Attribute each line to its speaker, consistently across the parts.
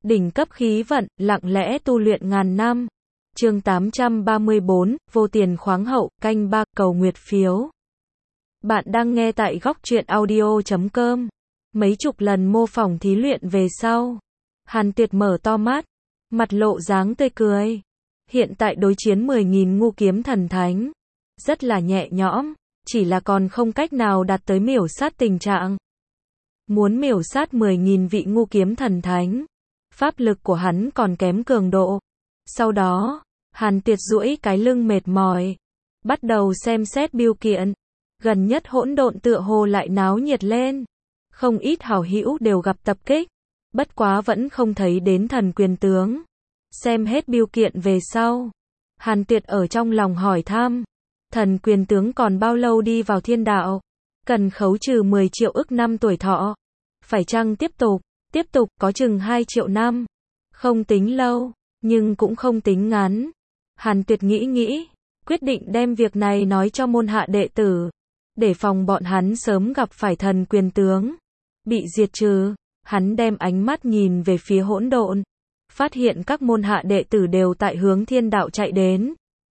Speaker 1: đỉnh cấp khí vận, lặng lẽ tu luyện ngàn năm. Chương 834, vô tiền khoáng hậu, canh 3, cầu nguyệt phiếu. Bạn đang nghe tại góc truyện audio.com. Mấy chục lần mô phỏng thí luyện về sau, Hàn Tuyệt mở to mắt, mặt lộ dáng tươi cười. Hiện tại đối chiến 10.000 ngu kiếm thần thánh, rất là nhẹ nhõm, chỉ là còn không cách nào đạt tới miểu sát tình trạng. Muốn miểu sát 10.000 vị ngu kiếm thần thánh, pháp lực của hắn còn kém cường độ. Sau đó, Hàn Tuyệt duỗi cái lưng mệt mỏi, bắt đầu xem xét bưu kiện. Gần nhất hỗn độn tựa hồ lại náo nhiệt lên, không ít hảo hữu đều gặp tập kích, bất quá vẫn không thấy đến thần quyền tướng. Xem hết bưu kiện về sau, Hàn Tuyệt ở trong lòng hỏi thăm, thần quyền tướng còn bao lâu đi vào thiên đạo? Cần khấu trừ 10 triệu ức năm tuổi thọ. Phải chăng tiếp tục có chừng 2 triệu năm. Không tính lâu, nhưng cũng không tính ngắn. Hàn Tuyệt nghĩ, quyết định đem việc này nói cho môn hạ đệ tử, để phòng bọn hắn sớm gặp phải thần quyền tướng, bị diệt trừ. Hắn đem ánh mắt nhìn về phía hỗn độn, phát hiện các môn hạ đệ tử đều tại hướng thiên đạo chạy đến.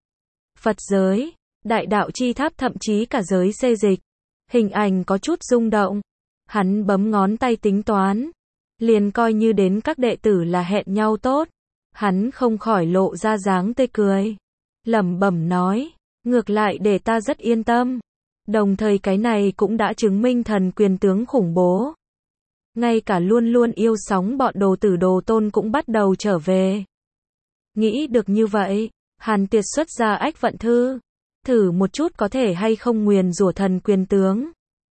Speaker 1: Phật giới, đại đạo chi tháp, thậm chí cả giới xê dịch, hình ảnh có chút rung động. Hắn bấm ngón tay tính toán, liền coi như đến các đệ tử là hẹn nhau tốt. Hắn không khỏi lộ ra dáng tươi cười, lẩm bẩm nói, ngược lại để ta rất yên tâm. Đồng thời cái này cũng đã chứng minh thần quyền tướng khủng bố. Ngay cả luôn luôn yêu sóng bọn đồ tử đồ tôn cũng bắt đầu trở về. Nghĩ được như vậy, Hàn Tuyệt xuất ra ách vận thư, thử một chút có thể hay không nguyền rủa thần quyền tướng,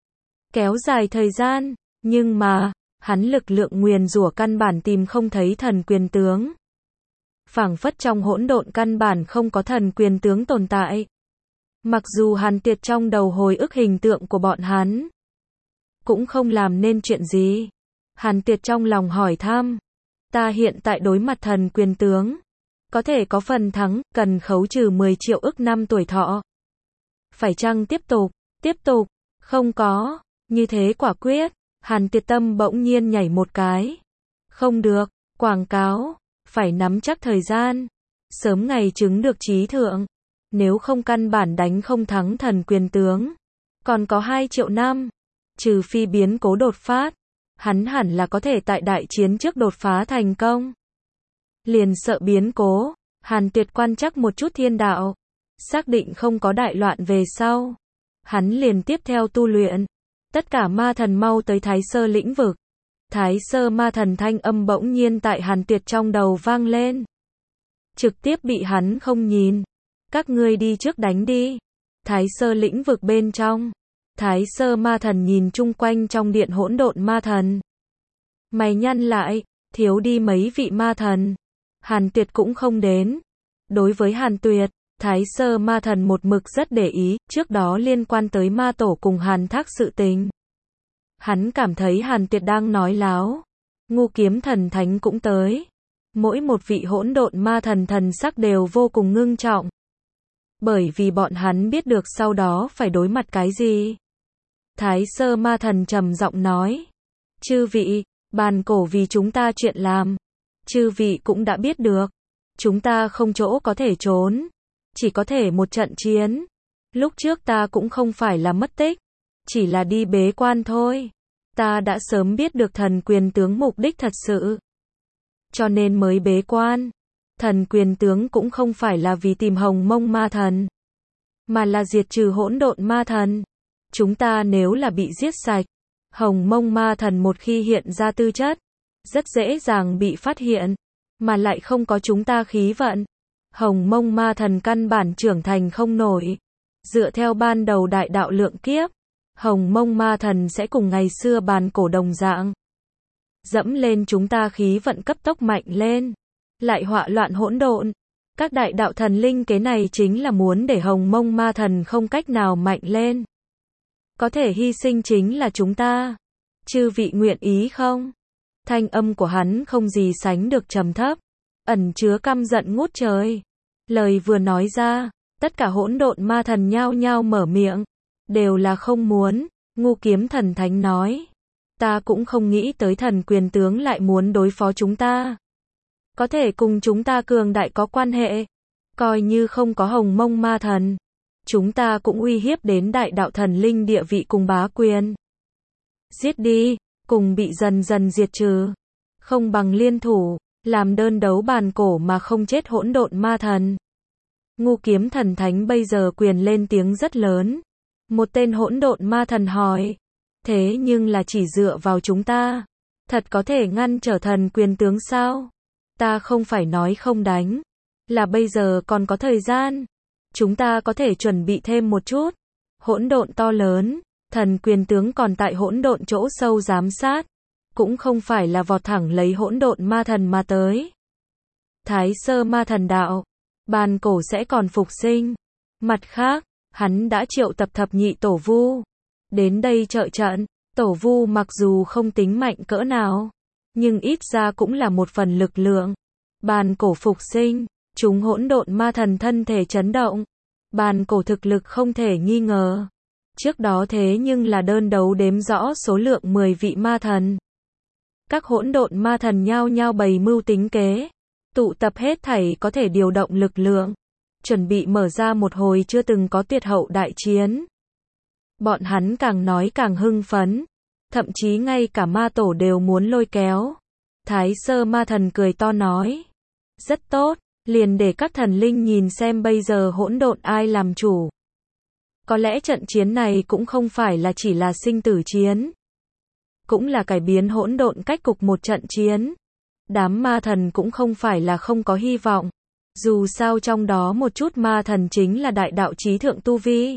Speaker 1: kéo dài thời gian. Nhưng mà, hắn lực lượng nguyền rủa căn bản tìm không thấy thần quyền tướng. Phảng phất trong hỗn độn căn bản không có thần quyền tướng tồn tại. Mặc dù Hàn Tuyệt trong đầu hồi ức hình tượng của bọn hắn, cũng không làm nên chuyện gì. Hàn Tuyệt trong lòng hỏi thăm, ta hiện tại đối mặt thần quyền tướng, có thể có phần thắng, cần khấu trừ 10 triệu ức năm tuổi thọ. Phải chăng tiếp tục, không có, như thế quả quyết. Hàn Tuyệt tâm bỗng nhiên nhảy một cái. Không được, quảng cáo, phải nắm chắc thời gian, sớm ngày chứng được chí thượng. Nếu không căn bản đánh không thắng thần quyền tướng. Còn có 2 triệu năm, trừ phi biến cố đột phát, hắn hẳn là có thể tại đại chiến trước đột phá thành công. Liền sợ biến cố, Hàn Tuyệt quan trắc một chút thiên đạo, xác định không có đại loạn về sau. Hắn liền tiếp theo tu luyện. Tất cả ma thần mau tới Thái Sơ lĩnh vực. Thái Sơ ma thần thanh âm bỗng nhiên tại Hàn Tuyệt trong đầu vang lên. Trực tiếp bị hắn không nhìn. Các ngươi đi trước đánh đi. Thái Sơ lĩnh vực bên trong, Thái Sơ ma thần nhìn chung quanh trong điện hỗn độn ma thần. Mày nhăn lại, thiếu đi mấy vị ma thần. Hàn Tuyệt cũng không đến. Đối với Hàn Tuyệt, Thái Sơ ma thần một mực rất để ý, trước đó liên quan tới ma tổ cùng Hàn Thác sự tình. Hắn cảm thấy Hàn Tuyệt đang nói láo. Ngu kiếm thần thánh cũng tới. Mỗi một vị hỗn độn ma thần thần sắc đều vô cùng ngưng trọng. Bởi vì bọn hắn biết được sau đó phải đối mặt cái gì. Thái Sơ ma thần trầm giọng nói, chư vị, bàn cổ vì chúng ta chuyện làm. Chư vị cũng đã biết được, chúng ta không chỗ có thể trốn, chỉ có thể một trận chiến. Lúc trước ta cũng không phải là mất tích, chỉ là đi bế quan thôi. Ta đã sớm biết được thần quyền tướng mục đích thật sự, cho nên mới bế quan. Thần quyền tướng cũng không phải là vì tìm Hồng Mông ma thần, mà là diệt trừ hỗn độn ma thần. Chúng ta nếu là bị giết sạch, Hồng Mông ma thần một khi hiện ra tư chất, rất dễ dàng bị phát hiện, mà lại không có chúng ta khí vận. Hồng Mông ma thần căn bản trưởng thành không nổi. Dựa theo ban đầu đại đạo lượng kiếp, Hồng Mông ma thần sẽ cùng ngày xưa bàn cổ đồng dạng, dẫm lên chúng ta khí vận cấp tốc mạnh lên, lại họa loạn hỗn độn. Các đại đạo thần linh kế này chính là muốn để Hồng Mông ma thần không cách nào mạnh lên. Có thể hy sinh chính là chúng ta. Chư vị nguyện ý không? Thanh âm của hắn không gì sánh được trầm thấp, ẩn chứa căm giận ngút trời. Lời vừa nói ra, tất cả hỗn độn ma thần nhao nhao mở miệng, đều là không muốn. Ngu kiếm thần thánh nói, ta cũng không nghĩ tới thần quyền tướng lại muốn đối phó chúng ta. có thể cùng chúng ta cường đại có quan hệ. Coi như không có Hồng Mông ma thần, chúng ta cũng uy hiếp đến đại đạo thần linh địa vị cùng bá quyền. Giết đi, cùng bị dần dần diệt trừ. Không bằng liên thủ, làm đơn đấu bàn cổ mà không chết hỗn độn ma thần. Ngũ kiếm thần thánh bây giờ quyền lên tiếng rất lớn. Một tên hỗn độn ma thần hỏi. Thế nhưng là chỉ dựa vào chúng ta. Thật có thể ngăn trở thần quyền tướng sao? Ta không phải nói không đánh. Là bây giờ còn có thời gian. Chúng ta có thể chuẩn bị thêm một chút. Hỗn độn to lớn. Thần quyền tướng còn tại hỗn độn chỗ sâu giám sát. Cũng không phải là vọt thẳng lấy hỗn độn ma thần mà tới. Thái sơ ma thần đạo. Bàn cổ sẽ còn phục sinh. Mặt khác, hắn đã triệu tập thập nhị tổ vu. Đến đây trợ trận. Tổ vu mặc dù không tính mạnh cỡ nào. Nhưng ít ra cũng là một phần lực lượng. Bàn cổ phục sinh. Chúng hỗn độn ma thần thân thể chấn động. Bàn cổ thực lực không thể nghi ngờ. Trước đó thế nhưng là đơn đấu đếm rõ số lượng 10 vị ma thần. Các hỗn độn ma thần nhao nhao bày mưu tính kế. Tụ tập hết thảy có thể điều động lực lượng. Chuẩn bị mở ra một hồi chưa từng có tuyệt hậu đại chiến. Bọn hắn càng nói càng hưng phấn. Thậm chí ngay cả ma tổ đều muốn lôi kéo. Thái sơ ma thần cười to nói. Rất tốt, liền để các thần linh nhìn xem bây giờ hỗn độn ai làm chủ. Có lẽ trận chiến này cũng không phải là chỉ là sinh tử chiến. Cũng là cải biến hỗn độn cách cục một trận chiến. Đám ma thần cũng không phải là không có hy vọng. Dù sao trong đó một chút ma thần chính là đại đạo chí thượng tu vi.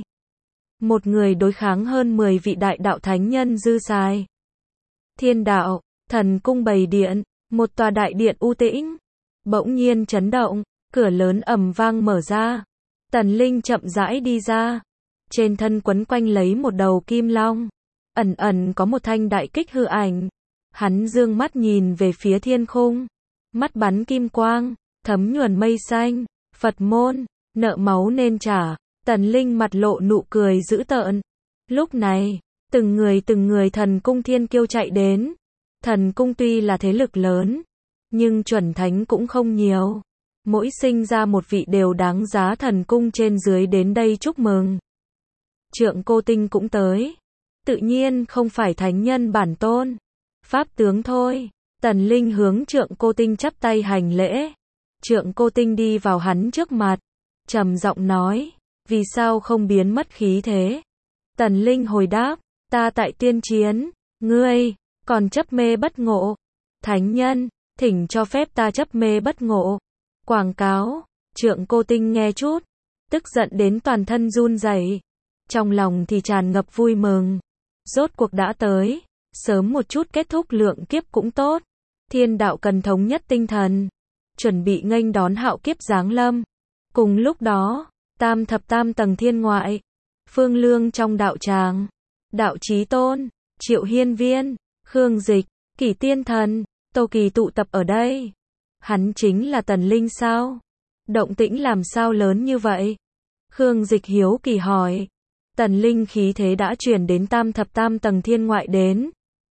Speaker 1: Một người đối kháng hơn 10 vị đại đạo thánh nhân dư xài. Thiên đạo, thần cung bầy điện, một tòa đại điện u tĩnh. Bỗng nhiên chấn động, cửa lớn ầm vang mở ra. Tần Linh chậm rãi đi ra. Trên thân quấn quanh lấy một đầu kim long. Ẩn ẩn có một thanh đại kích hư ảnh. Hắn dương mắt nhìn về phía thiên khung. Mắt bắn kim quang, thấm nhuần mây xanh. Phật môn, nợ máu nên trả. Tần Linh mặt lộ nụ cười dữ tợn. Lúc này, từng người thần cung thiên kiêu chạy đến. Thần cung tuy là thế lực lớn, nhưng chuẩn thánh cũng không nhiều. Mỗi sinh ra một vị đều đáng giá thần cung trên dưới đến đây chúc mừng. Trượng Cô Tinh cũng tới. Tự nhiên không phải thánh nhân bản tôn. Pháp tướng thôi. Tần Linh hướng Trượng Cô Tinh chắp tay hành lễ. Trượng Cô Tinh đi vào hắn trước mặt. Trầm giọng nói. Vì sao không biến mất khí thế? Tần Linh hồi đáp. Ta tại tiên chiến. Ngươi, còn chấp mê bất ngộ. Thánh nhân, thỉnh cho phép ta chấp mê bất ngộ. Quảng cáo. Trượng Cô Tinh nghe chút. Tức giận đến toàn thân run rẩy. Trong lòng thì tràn ngập vui mừng. Rốt cuộc đã tới. Sớm một chút kết thúc lượng kiếp cũng tốt. Thiên đạo cần thống nhất tinh thần. Chuẩn bị nghênh đón hạo kiếp giáng lâm. Cùng lúc đó, tam thập tam tầng thiên ngoại. Phương Lương trong đạo tràng. Đạo Chí Tôn, Triệu Hiên Viên, Khương Dịch, Kỷ Tiên Thần, Tô Kỳ tụ tập ở đây. Hắn chính là Tần Linh sao? Động tĩnh làm sao lớn như vậy? Khương Dịch hiếu kỳ hỏi. Tần Linh khí thế đã truyền đến tam thập tam tầng thiên ngoại đến.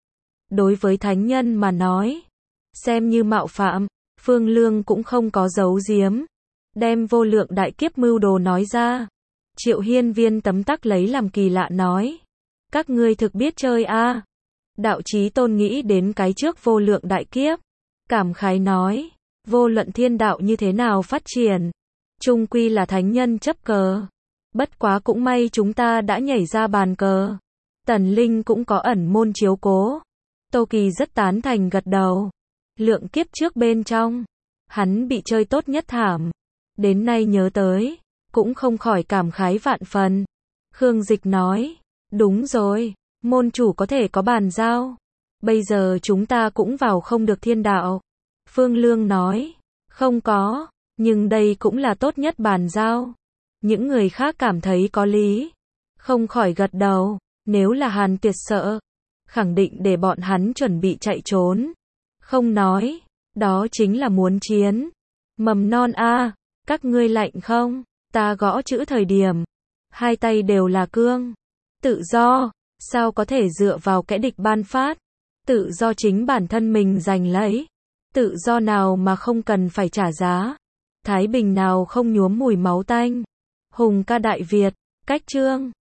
Speaker 1: Đối với thánh nhân mà nói, xem như mạo phạm, Phương Lương cũng không có giấu giếm. Đem vô lượng đại kiếp mưu đồ nói ra. Triệu Hiên Viên tấm tắc lấy làm kỳ lạ nói. Các ngươi thực biết chơi a? Đạo Chí Tôn nghĩ đến cái trước vô lượng đại kiếp. Cảm khái nói. Vô luận thiên đạo như thế nào phát triển. Chung quy là thánh nhân chấp cờ. Bất quá cũng may chúng ta đã nhảy ra bàn cờ. Tần Linh cũng có ẩn môn chiếu cố. Tô Kỳ rất tán thành gật đầu. Lượng kiếp trước bên trong. Hắn bị chơi tốt nhất thảm. Đến nay nhớ tới. Cũng không khỏi cảm khái vạn phần. Khương Dịch nói. Đúng rồi. Môn chủ có thể có bàn giao. Bây giờ chúng ta cũng vào không được thiên đạo. Phương Lương nói. Không có. Nhưng đây cũng là tốt nhất bàn giao. Những người khác cảm thấy có lý. Không khỏi gật đầu. Nếu là Hàn Tuyệt sợ. Khẳng định để bọn hắn chuẩn bị chạy trốn. Không nói. Đó chính là muốn chiến. Mầm non a, các ngươi lạnh không? Ta gõ chữ thời điểm. Hai tay đều là cương. Tự do. Sao có thể dựa vào kẻ địch ban phát? Tự do chính bản thân mình giành lấy. Tự do nào mà không cần phải trả giá? Thái bình nào không nhuốm mùi máu tanh? Hùng ca Đại Việt, cách chương